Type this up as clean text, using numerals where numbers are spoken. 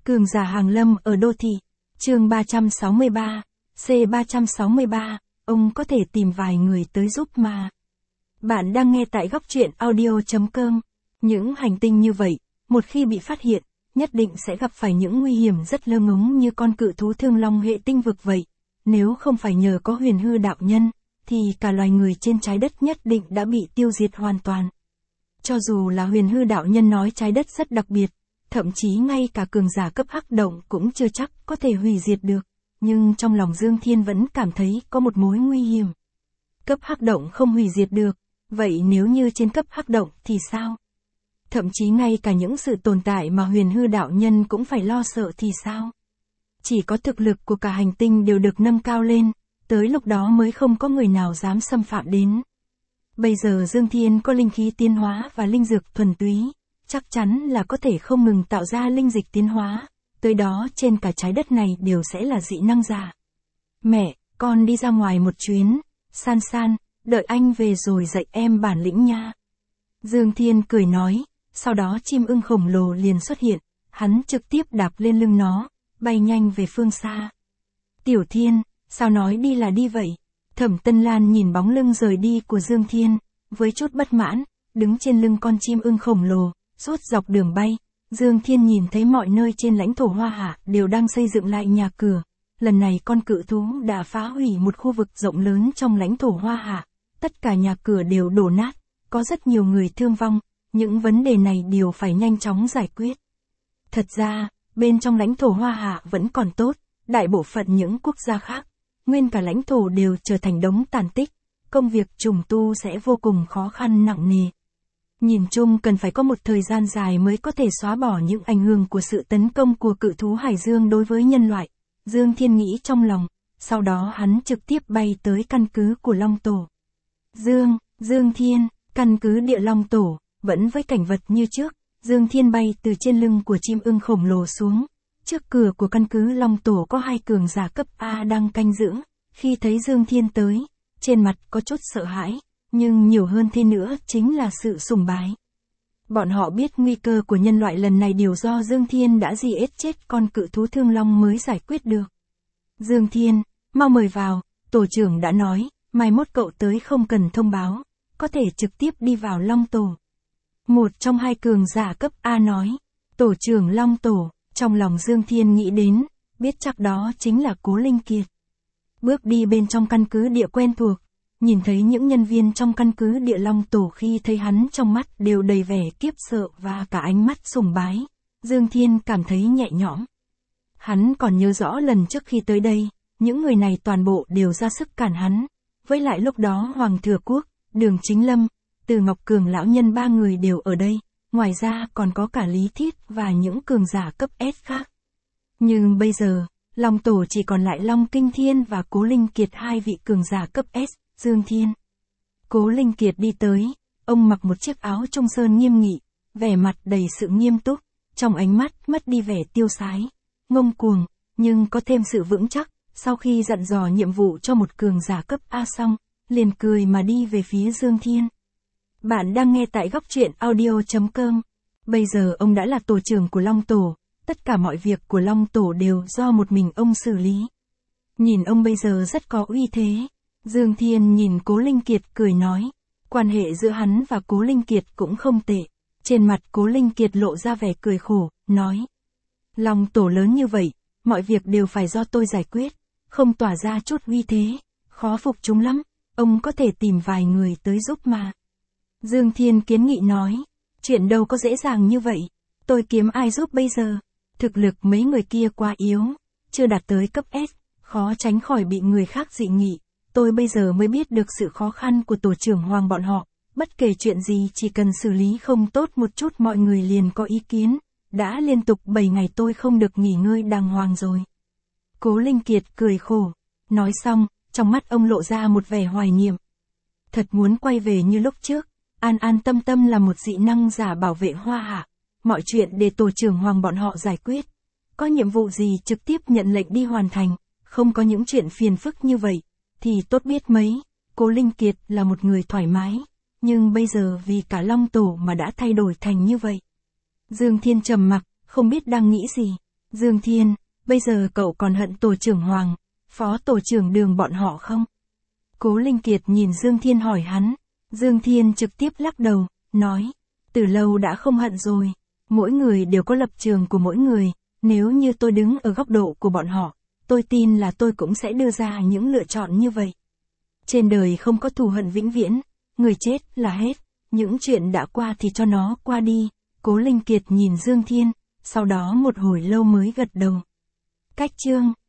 Cường giả hàng lâm ở đô thị. Chương 363, C363, ông có thể tìm vài người tới giúp mà. Bạn đang nghe tại góc truyện audio.com. Những hành tinh như vậy, một khi bị phát hiện, nhất định sẽ gặp phải những nguy hiểm rất lơ ngống như con cự thú thương long hệ tinh vực vậy. Nếu không phải nhờ có huyền hư đạo nhân, thì cả loài người trên trái đất nhất định đã bị tiêu diệt hoàn toàn. Cho dù là huyền hư đạo nhân nói trái đất rất đặc biệt, thậm chí ngay cả cường giả cấp hắc động cũng chưa chắc có thể hủy diệt được, nhưng trong lòng Dương Thiên vẫn cảm thấy có một mối nguy hiểm. Cấp hắc động không hủy diệt được, vậy nếu như trên cấp hắc động thì sao? Thậm chí ngay cả những sự tồn tại mà huyền hư đạo nhân cũng phải lo sợ thì sao? Chỉ có thực lực của cả hành tinh đều được nâng cao lên, tới lúc đó mới không có người nào dám xâm phạm đến. Bây giờ Dương Thiên có linh khí tiến hóa và linh dược thuần túy, chắc chắn là có thể không ngừng tạo ra linh dịch tiến hóa, tới đó trên cả trái đất này đều sẽ là dị năng giả. Mẹ, con đi ra ngoài một chuyến, San San, đợi anh về rồi dạy em bản lĩnh nha. Dương Thiên cười nói, sau đó chim ưng khổng lồ liền xuất hiện, hắn trực tiếp đạp lên lưng nó, bay nhanh về phương xa. Tiểu Thiên, sao nói đi là đi vậy? Thẩm Tân Lan nhìn bóng lưng rời đi của Dương Thiên, với chút bất mãn, đứng trên lưng con chim ưng khổng lồ, suốt dọc đường bay. Dương Thiên nhìn thấy mọi nơi trên lãnh thổ Hoa Hạ đều đang xây dựng lại nhà cửa. Lần này con cự thú đã phá hủy một khu vực rộng lớn trong lãnh thổ Hoa Hạ. Tất cả nhà cửa đều đổ nát, có rất nhiều người thương vong. Những vấn đề này đều phải nhanh chóng giải quyết. Thật ra, bên trong lãnh thổ Hoa Hạ vẫn còn tốt, đại bộ phận những quốc gia khác, nguyên cả lãnh thổ đều trở thành đống tàn tích, công việc trùng tu sẽ vô cùng khó khăn nặng nề. Nhìn chung cần phải có một thời gian dài mới có thể xóa bỏ những ảnh hưởng của sự tấn công của cự thú Hải Dương đối với nhân loại. Dương Thiên nghĩ trong lòng, sau đó hắn trực tiếp bay tới căn cứ của Long Tổ. Dương Thiên, căn cứ địa Long Tổ, vẫn với cảnh vật như trước, Dương Thiên bay từ trên lưng của chim ưng khổng lồ xuống. Trước cửa của căn cứ Long Tổ có hai cường giả cấp A đang canh giữ, khi thấy Dương Thiên tới, trên mặt có chút sợ hãi, nhưng nhiều hơn thế nữa chính là sự sùng bái. Bọn họ biết nguy cơ của nhân loại lần này đều do Dương Thiên đã giết chết con cự thú thương long mới giải quyết được. Dương Thiên, mau mời vào, tổ trưởng đã nói, mai mốt cậu tới không cần thông báo, có thể trực tiếp đi vào Long Tổ. Một trong hai cường giả cấp A nói, tổ trưởng Long Tổ. Trong lòng Dương Thiên nghĩ đến, biết chắc đó chính là Cố Linh Kiệt. Bước đi bên trong căn cứ địa quen thuộc, nhìn thấy những nhân viên trong căn cứ địa Long Tổ khi thấy hắn trong mắt đều đầy vẻ kiếp sợ và cả ánh mắt sùng bái. Dương Thiên cảm thấy nhẹ nhõm. Hắn còn nhớ rõ lần trước khi tới đây, những người này toàn bộ đều ra sức cản hắn. Với lại lúc đó Hoàng Thừa Quốc, Đường Chính Lâm, Từ Ngọc Cường lão nhân ba người đều ở đây. Ngoài ra còn có cả Lý Thiết và những cường giả cấp S khác. Nhưng bây giờ, Long Tổ chỉ còn lại Long Kinh Thiên và Cố Linh Kiệt hai vị cường giả cấp S, Dương Thiên. Cố Linh Kiệt đi tới, ông mặc một chiếc áo trung sơn nghiêm nghị, vẻ mặt đầy sự nghiêm túc, trong ánh mắt mất đi vẻ tiêu sái, ngông cuồng, nhưng có thêm sự vững chắc, sau khi dặn dò nhiệm vụ cho một cường giả cấp A xong, liền cười mà đi về phía Dương Thiên. Bạn đang nghe tại góc truyện audio.com. Bây giờ ông đã là tổ trưởng của Long Tổ, tất cả mọi việc của Long Tổ đều do một mình ông xử lý. Nhìn ông bây giờ rất có uy thế. Dương Thiên nhìn Cố Linh Kiệt cười nói, quan hệ giữa hắn và Cố Linh Kiệt cũng không tệ. Trên mặt Cố Linh Kiệt lộ ra vẻ cười khổ, nói, Long Tổ lớn như vậy, mọi việc đều phải do tôi giải quyết, không tỏa ra chút uy thế, khó phục chúng lắm, ông có thể tìm vài người tới giúp mà. Dương Thiên kiến nghị nói, chuyện đâu có dễ dàng như vậy, tôi kiếm ai giúp bây giờ, thực lực mấy người kia quá yếu, chưa đạt tới cấp S, khó tránh khỏi bị người khác dị nghị, tôi bây giờ mới biết được sự khó khăn của tổ trưởng Hoàng bọn họ, bất kể chuyện gì chỉ cần xử lý không tốt một chút mọi người liền có ý kiến, đã liên tục 7 ngày tôi không được nghỉ ngơi đàng hoàng rồi. Cố Linh Kiệt cười khổ, nói xong, trong mắt ông lộ ra một vẻ hoài niệm. Thật muốn quay về như lúc trước. An An Tâm Tâm là một dị năng giả bảo vệ Hoa Hạ, mọi chuyện để tổ trưởng Hoàng bọn họ giải quyết. Có nhiệm vụ gì trực tiếp nhận lệnh đi hoàn thành, không có những chuyện phiền phức như vậy, thì tốt biết mấy. Cố Linh Kiệt là một người thoải mái, nhưng bây giờ vì cả Long Tổ mà đã thay đổi thành như vậy. Dương Thiên trầm mặc, không biết đang nghĩ gì. Dương Thiên, bây giờ cậu còn hận tổ trưởng Hoàng, phó tổ trưởng Đường bọn họ không? Cố Linh Kiệt nhìn Dương Thiên hỏi hắn. Dương Thiên trực tiếp lắc đầu, nói, từ lâu đã không hận rồi. Mỗi người đều có lập trường của mỗi người, nếu như tôi đứng ở góc độ của bọn họ, tôi tin là tôi cũng sẽ đưa ra những lựa chọn như vậy. Trên đời không có thù hận vĩnh viễn, người chết là hết, những chuyện đã qua thì cho nó qua đi. Cố Linh Kiệt nhìn Dương Thiên, sau đó một hồi lâu mới gật đầu. Cách chương